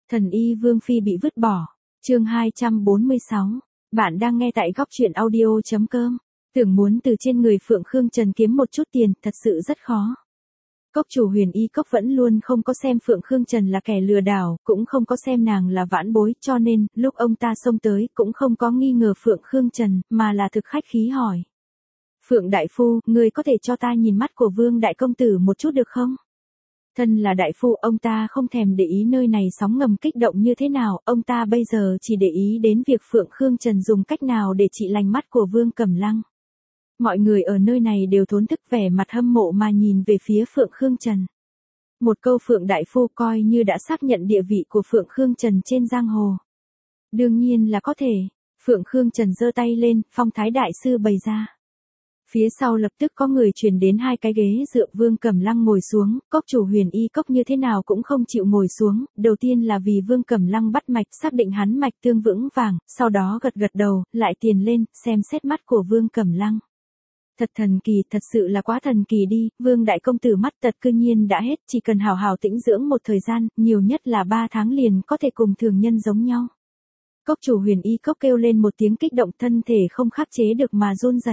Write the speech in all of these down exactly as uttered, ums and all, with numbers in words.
Thần y Vương Phi bị vứt bỏ. Chương hai trăm bốn mươi sáu. Bạn đang nghe tại góc truyện audio chấm com. Tưởng muốn từ trên người Phượng Khương Trần kiếm một chút tiền, thật sự rất khó. Cốc chủ Huyền Y Cốc vẫn luôn không có xem Phượng Khương Trần là kẻ lừa đảo, cũng không có xem nàng là vãn bối, cho nên, lúc ông ta xông tới, cũng không có nghi ngờ Phượng Khương Trần, mà là thực khách khí hỏi. Phượng Đại Phu, ngươi có thể cho ta nhìn mắt của Vương Đại Công Tử một chút được không? Thân là đại phu, ông ta không thèm để ý nơi này sóng ngầm kích động như thế nào, ông ta bây giờ chỉ để ý đến việc Phượng Khương Trần dùng cách nào để trị lành mắt của Vương Cẩm Lăng. Mọi người ở nơi này đều thốn thức vẻ mặt hâm mộ mà nhìn về phía Phượng Khương Trần. Một câu Phượng Đại Phu coi như đã xác nhận địa vị của Phượng Khương Trần trên giang hồ. Đương nhiên là có thể. Phượng Khương Trần giơ tay lên, phong thái đại sư bày ra. Phía sau lập tức có người truyền đến hai cái ghế dựa, Vương Cẩm Lăng ngồi xuống, cốc chủ Huyền Y Cốc như thế nào cũng không chịu ngồi xuống, đầu tiên là vì Vương Cẩm Lăng bắt mạch xác định hắn mạch tương vững vàng, sau đó gật gật đầu, lại tiền lên, xem xét mắt của Vương Cẩm Lăng. Thật thần kỳ, thật sự là quá thần kỳ đi, Vương Đại Công Tử mắt tật cư nhiên đã hết, chỉ cần hào hào tĩnh dưỡng một thời gian, nhiều nhất là ba tháng liền có thể cùng thường nhân giống nhau. Cốc chủ Huyền Y Cốc kêu lên một tiếng kích động, thân thể không khắc chế được mà run rẩy.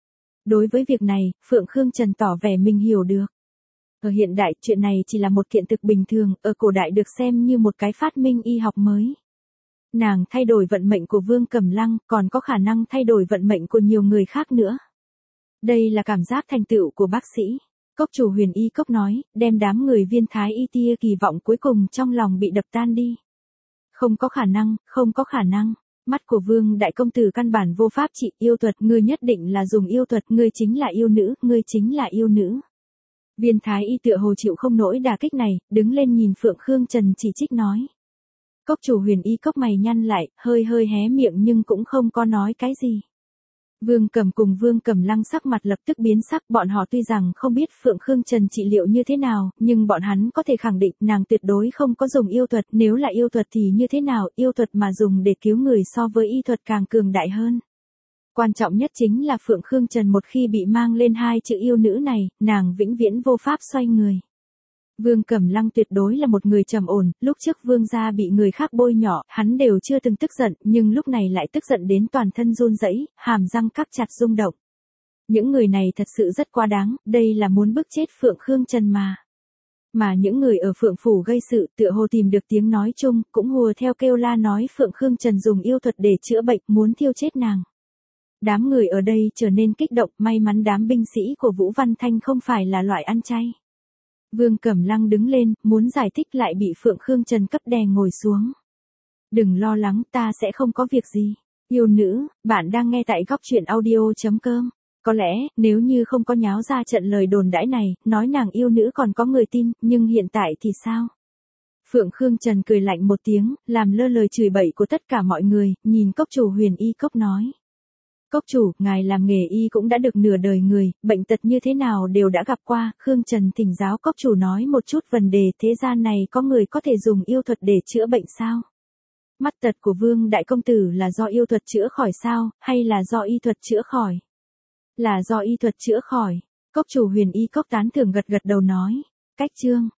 Đối với việc này, Phượng Khương Trần tỏ vẻ mình hiểu được. Ở hiện đại, chuyện này chỉ là một kiện thực bình thường, ở cổ đại được xem như một cái phát minh y học mới. Nàng thay đổi vận mệnh của Vương Cẩm Lăng, còn có khả năng thay đổi vận mệnh của nhiều người khác nữa. Đây là cảm giác thành tựu của bác sĩ. Cốc chủ Huyền Y Cốc nói, đem đám người Viên Thái Y tia kỳ vọng cuối cùng trong lòng bị đập tan đi. Không có khả năng, không có khả năng. Mắt của Vương Đại Công Tử căn bản vô pháp trị, yêu thuật, ngươi nhất định là dùng yêu thuật, ngươi chính là yêu nữ, ngươi chính là yêu nữ. Viên Thái Y tựa hồ chịu không nổi đả kích này, đứng lên nhìn Phượng Khương Trần chỉ trích nói. Cốc chủ Huyền Y Cốc mày nhăn lại, hơi hơi hé miệng nhưng cũng không có nói cái gì. Vương Cẩm cùng Vương Cẩm Lăng sắc mặt lập tức biến sắc, bọn họ tuy rằng không biết Phượng Khương Trần trị liệu như thế nào, nhưng bọn hắn có thể khẳng định nàng tuyệt đối không có dùng yêu thuật, nếu là yêu thuật thì như thế nào, yêu thuật mà dùng để cứu người so với y thuật càng cường đại hơn. Quan trọng nhất chính là Phượng Khương Trần một khi bị mang lên hai chữ yêu nữ này, nàng vĩnh viễn vô pháp xoay người. Vương Cẩm Lăng tuyệt đối là một người trầm ổn, lúc trước Vương gia bị người khác bôi nhọ, hắn đều chưa từng tức giận, nhưng lúc này lại tức giận đến toàn thân run rẩy, hàm răng cắc chặt rung động. Những người này thật sự rất quá đáng, đây là muốn bức chết Phượng Khương Trần mà. Mà những người ở Phượng Phủ gây sự tựa hồ tìm được tiếng nói chung, cũng hùa theo kêu la nói Phượng Khương Trần dùng yêu thuật để chữa bệnh, muốn thiêu chết nàng. Đám người ở đây trở nên kích động, may mắn đám binh sĩ của Vũ Văn Thanh không phải là loại ăn chay. Vương Cẩm Lăng đứng lên, muốn giải thích lại bị Phượng Khương Trần cấp đè ngồi xuống. Đừng lo lắng, ta sẽ không có việc gì. Yêu nữ, bạn đang nghe tại góc truyện audio chấm com. Có lẽ, nếu như không có nháo ra trận lời đồn đãi này, nói nàng yêu nữ còn có người tin, nhưng hiện tại thì sao? Phượng Khương Trần cười lạnh một tiếng, làm lơ lời chửi bậy của tất cả mọi người, nhìn cốc chủ Huyền Y Cốc nói. Cốc chủ, ngài làm nghề y cũng đã được nửa đời người, bệnh tật như thế nào đều đã gặp qua, Khương Trần thỉnh giáo cốc chủ nói một chút vấn đề, thế gian này có người có thể dùng yêu thuật để chữa bệnh sao? Mắt tật của Vương Đại Công Tử là do yêu thuật chữa khỏi sao, hay là do y thuật chữa khỏi? Là do y thuật chữa khỏi. Cốc chủ Huyền Y Cốc tán thưởng gật gật đầu nói. Cách chương.